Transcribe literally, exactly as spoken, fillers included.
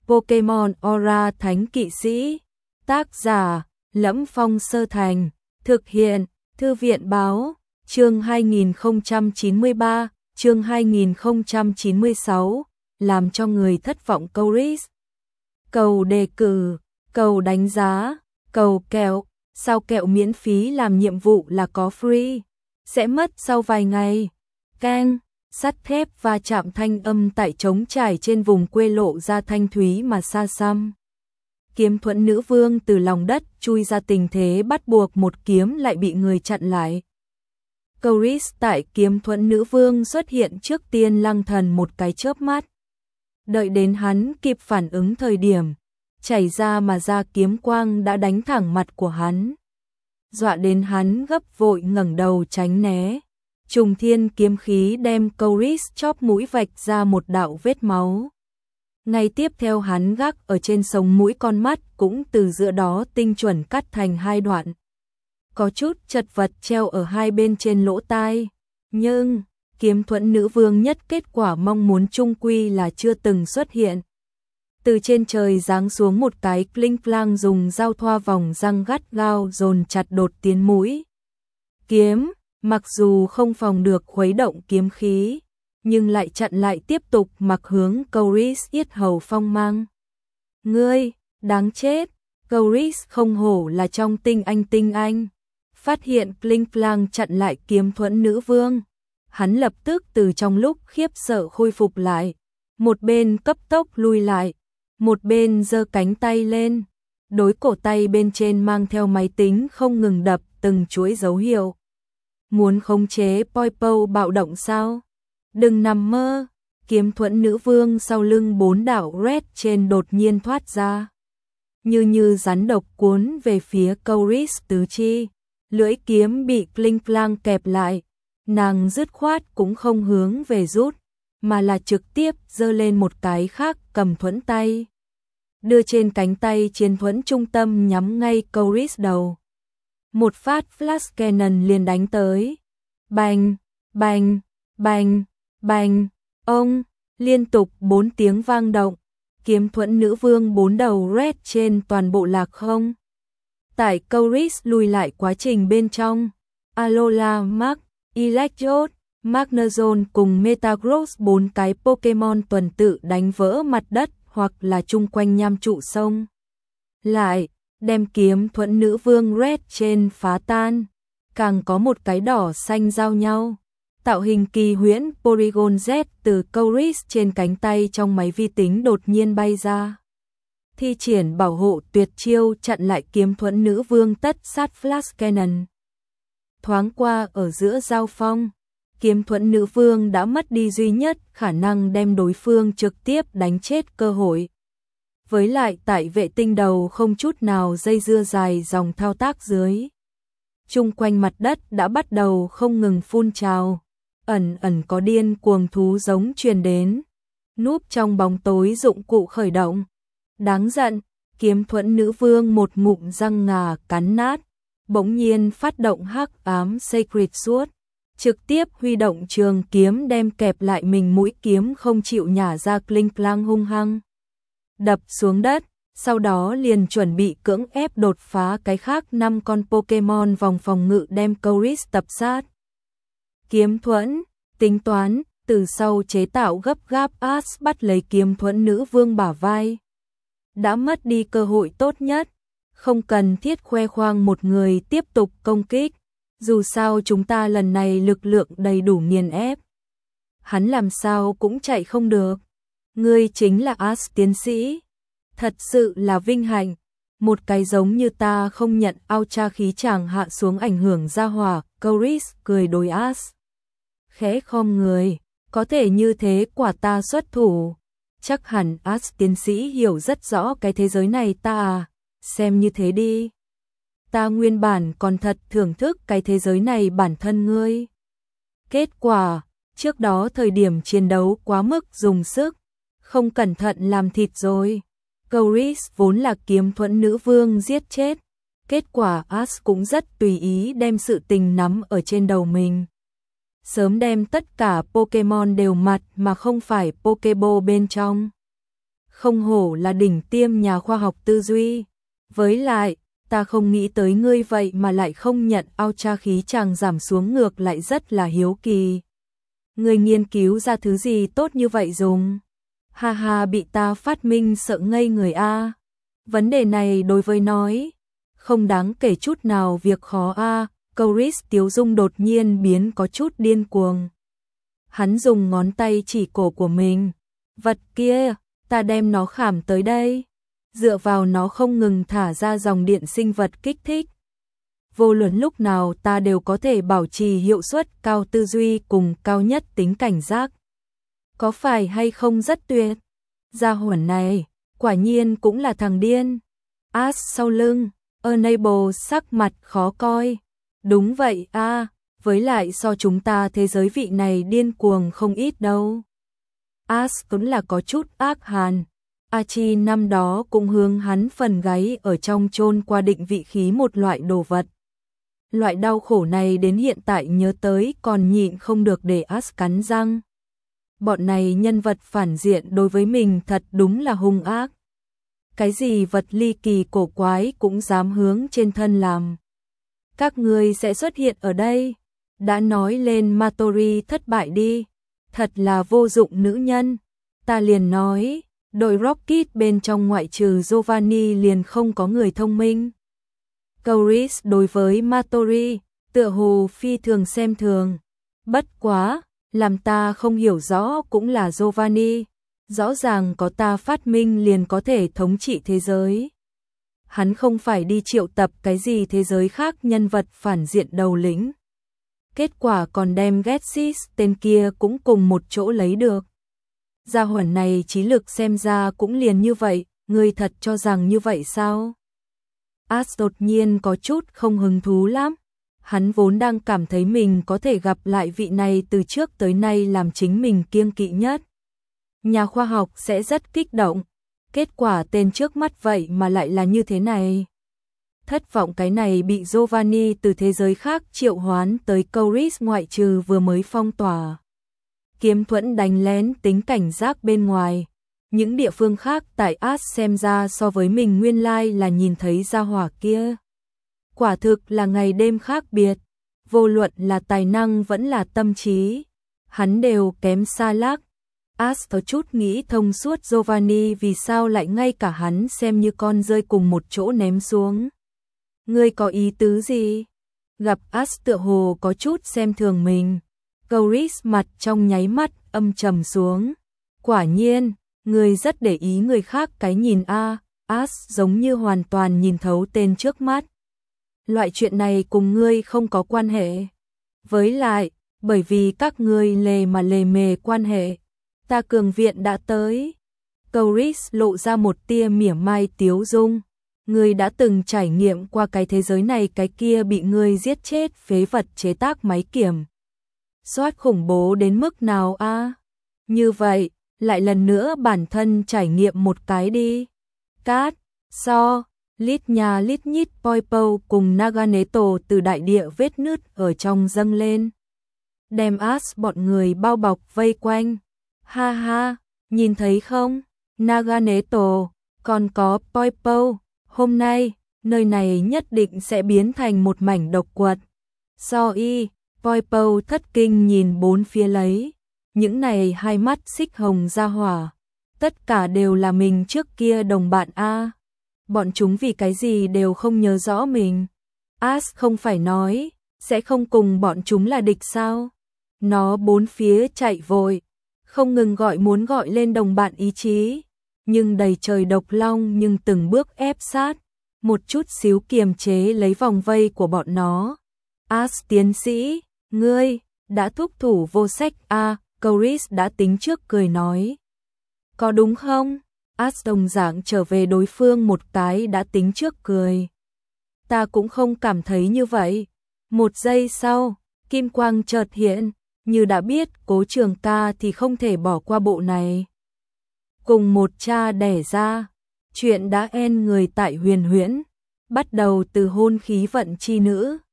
Pokemon Aura Thánh Kỵ Sĩ. Tác giả: Lẫm Phong Sơ Thành. Thực hiện: Thư viện báo. Chương hai nghìn không trăm chín mươi ba, chương hai nghìn không trăm chín mươi sáu, làm cho người thất vọng Coris. Cầu đề cử, cầu đánh giá, cầu kẹo, sao kẹo miễn phí làm nhiệm vụ là có free, sẽ mất sau vài ngày. Keng, sắt thép va chạm thanh âm tại trống trải trên vùng quê lộ ra thanh thúy mà xa xăm. Kiếm thuẫn nữ vương từ lòng đất chui ra, tình thế bắt buộc một kiếm lại bị người chặn lại. Coris tại kiếm thuẫn nữ vương xuất hiện trước tiên lăng thần một cái chớp mắt. Đợi đến hắn kịp phản ứng thời điểm, chảy ra mà ra kiếm quang đã đánh thẳng mặt của hắn. Dọa đến hắn gấp vội ngẩng đầu tránh né. Trùng thiên kiếm khí đem Coris chóp mũi vạch ra một đạo vết máu. Ngay tiếp theo hắn gác ở trên sống mũi con mắt cũng từ giữa đó tinh chuẩn cắt thành hai đoạn. Có chút chật vật treo ở hai bên trên lỗ tai. Nhưng, kiếm thuẫn nữ vương nhất kết quả mong muốn chung quy là chưa từng xuất hiện. Từ trên trời giáng xuống một cái kling klang dùng dao thoa vòng răng gắt gao dồn chặt đột tiến mũi. Kiếm, mặc dù không phòng được khuấy động kiếm khí, nhưng lại chặn lại tiếp tục mặc hướng Coris yết hầu phong mang. Ngươi, đáng chết, Coris không hổ là trong tinh anh tinh anh. Phát hiện kling klang chặn lại kiếm thuẫn nữ vương. Hắn lập tức từ trong lúc khiếp sợ khôi phục lại. Một bên cấp tốc lui lại, một bên giơ cánh tay lên. Đối cổ tay bên trên mang theo máy tính không ngừng đập từng chuỗi dấu hiệu. Muốn khống chế Poipo bạo động sao? Đừng nằm mơ. Kiếm thuẫn nữ vương sau lưng bốn đạo red trên đột nhiên thoát ra. Như như rắn độc cuốn về phía Coris tứ chi. Lưỡi kiếm bị kling klang kẹp lại. Nàng dứt khoát cũng không hướng về rút, mà là trực tiếp giơ lên một cái khác cầm thuẫn tay. Đưa trên cánh tay chiến thuẫn trung tâm nhắm ngay Coris đầu. Một phát flash cannon liền đánh tới. Bành, bành, bành, bành, ông, liên tục bốn tiếng vang động. Kiếm thuẫn nữ vương bốn đầu red trên toàn bộ lạc không. Tại Coris lùi lại quá trình bên trong, Alola, Mark, Electrode, Magnezone cùng Metagross bốn cái Pokemon tuần tự đánh vỡ mặt đất hoặc là chung quanh nham trụ sông. Lại, đem kiếm thuẫn nữ vương red trên phá tan, càng có một cái đỏ xanh giao nhau. Tạo hình kỳ huyễn Porygon Z từ Coris trên cánh tay trong máy vi tính đột nhiên bay ra. Thi triển bảo hộ tuyệt chiêu chặn lại kiếm thuẫn nữ vương tất sát flash cannon. Thoáng qua ở giữa giao phong, kiếm thuẫn nữ vương đã mất đi duy nhất khả năng đem đối phương trực tiếp đánh chết cơ hội. Với lại tại vệ tinh đầu không chút nào dây dưa dài dòng thao tác dưới. Chung quanh mặt đất đã bắt đầu không ngừng phun trào, ẩn ẩn có điên cuồng thú giống truyền đến. Núp trong bóng tối dụng cụ khởi động. Đáng giận, kiếm thuẫn nữ vương một ngụm răng ngà cắn nát, bỗng nhiên phát động hắc ám Sacred Sword, trực tiếp huy động trường kiếm đem kẹp lại mình mũi kiếm không chịu nhả ra kling klang hung hăng. Đập xuống đất, sau đó liền chuẩn bị cưỡng ép đột phá cái khác năm con Pokemon vòng phòng ngự đem Coris tập sát. Kiếm thuẫn, tính toán, từ sau chế tạo gấp gáp Ash bắt lấy kiếm thuẫn nữ vương bả vai. Đã mất đi cơ hội tốt nhất, không cần thiết khoe khoang một người tiếp tục công kích, dù sao chúng ta lần này lực lượng đầy đủ nghiền ép. Hắn làm sao cũng chạy không được. Ngươi chính là Ash tiến sĩ. Thật sự là vinh hạnh, một cái giống như ta không nhận Ultra khí tràng hạ xuống ảnh hưởng ra hỏa. Coris cười đối Ash. Khẽ khom người, có thể như thế quả ta xuất thủ. Chắc hẳn Ash tiến sĩ hiểu rất rõ cái thế giới này ta à, xem như thế đi. Ta nguyên bản còn thật thưởng thức cái thế giới này bản thân ngươi. Kết quả, trước đó thời điểm chiến đấu quá mức dùng sức, không cẩn thận làm thịt rồi. Coris vốn là kiếm thuẫn nữ vương giết chết. Kết quả Ash cũng rất tùy ý đem sự tình nắm ở trên đầu mình. Sớm đem tất cả Pokemon đều mặt mà không phải Pokeball bên trong. không hổ là đỉnh tiêm nhà khoa học tư duy. Với lại, ta không nghĩ tới ngươi vậy mà lại không nhận Ultra khí chàng giảm xuống, ngược lại rất là hiếu kỳ. Ngươi nghiên cứu ra thứ gì tốt như vậy dùng? Ha ha, bị ta phát minh sợ ngây người a. Vấn đề này đối với nói không đáng kể chút nào việc khó a. Chris tiếu dung đột nhiên biến có chút điên cuồng. Hắn dùng ngón tay chỉ cổ của mình. Vật kia, ta đem nó khảm tới đây. Dựa vào nó không ngừng thả ra dòng điện sinh vật kích thích. Vô luận lúc nào ta đều có thể bảo trì hiệu suất cao tư duy cùng cao nhất tính cảnh giác. Có phải hay không rất tuyệt? Gia hỏa này, quả nhiên cũng là thằng điên. As sau lưng, Enable sắc mặt khó coi. Đúng vậy a, à, với lại so chúng ta thế giới vị này điên cuồng không ít đâu. As cũng là có chút ác hàn. Archie năm đó cũng hướng hắn phần gáy ở trong chôn qua định vị khí một loại đồ vật. Loại đau khổ này đến hiện tại nhớ tới còn nhịn không được để As cắn răng. Bọn này nhân vật phản diện đối với mình thật đúng là hung ác. Cái gì vật ly kỳ cổ quái cũng dám hướng trên thân làm. Các ngươi sẽ xuất hiện ở đây. Đã nói lên Matori thất bại đi. Thật là vô dụng nữ nhân. Ta liền nói, đội Rocket bên trong ngoại trừ Giovanni liền không có người thông minh. Chris đối với Matori, tựa hồ phi thường xem thường. Bất quá, làm ta không hiểu rõ cũng là Giovanni. Rõ ràng có ta phát minh liền có thể thống trị thế giới. Hắn không phải đi triệu tập cái gì thế giới khác nhân vật phản diện đầu lĩnh. Kết quả còn đem Getsis tên kia cũng cùng một chỗ lấy được. Gia hỏa này trí lực xem ra cũng liền như vậy, ngươi thật cho rằng như vậy sao? As đột nhiên có chút không hứng thú lắm. Hắn vốn đang cảm thấy mình có thể gặp lại vị này từ trước tới nay làm chính mình kiêng kỵ nhất. Nhà khoa học sẽ rất kích động. Kết quả tên trước mắt vậy mà lại là như thế này. Thất vọng cái này bị Giovanni từ thế giới khác triệu hoán tới Chris ngoại trừ vừa mới phong tỏa. Kiếm thuẫn đánh lén tính cảnh giác bên ngoài. Những địa phương khác tại As xem ra so với mình nguyên lai là nhìn thấy gia hỏa kia. Quả thực là ngày đêm khác biệt. Vô luận là tài năng vẫn là tâm trí. Hắn đều kém xa lác. As có chút nghĩ thông suốt Giovanni vì sao lại ngay cả hắn xem như con rơi cùng một chỗ ném xuống. Ngươi có ý tứ gì? Gặp As tựa hồ có chút xem thường mình. Chris mặt trong nháy mắt âm trầm xuống. Quả nhiên, ngươi rất để ý người khác cái nhìn a. As giống như hoàn toàn nhìn thấu tên trước mắt. Loại chuyện này cùng ngươi không có quan hệ. Với lại, bởi vì các ngươi lề mà lề mề quan hệ. Ta cường viện đã tới. Chris lộ ra một tia mỉa mai tiếu dung. Ngươi đã từng trải nghiệm qua cái thế giới này, cái kia bị ngươi giết chết phế vật chế tác máy kiểm soát khủng bố đến mức nào a? À? Như vậy, lại lần nữa bản thân trải nghiệm một cái đi. Cát, so, lít nhà lít nhít Poipo cùng Naganeto từ đại địa vết nứt ở trong dâng lên. Đem As bọn người bao bọc vây quanh. Ha ha, nhìn thấy không? Naganeto, còn có Poipo, hôm nay, nơi này nhất định sẽ biến thành một mảnh độc quật. So y, Poipo thất kinh nhìn bốn phía lấy. Những này hai mắt xích hồng ra hỏa. Tất cả đều là mình trước kia đồng bạn A. Bọn chúng vì cái gì đều không nhớ rõ mình. As không phải nói, sẽ không cùng bọn chúng là địch sao? Nó bốn phía chạy vội, không ngừng gọi muốn gọi lên đồng bạn ý chí. Nhưng đầy trời độc long nhưng từng bước ép sát, một chút xíu kiềm chế lấy vòng vây của bọn nó. As tiến sĩ, ngươi, đã thúc thủ vô sách a. Chris đã tính trước cười nói. Có đúng không? As đồng dạng trở về đối phương một cái đã tính trước cười. Ta cũng không cảm thấy như vậy. Một giây sau, kim quang chợt hiện, như đã biết Cố Trường Ca thì không thể bỏ qua bộ này. Cùng một cha đẻ ra, chuyện đã en người tại Huyền Huyễn, bắt đầu từ hôn khí vận chi nữ,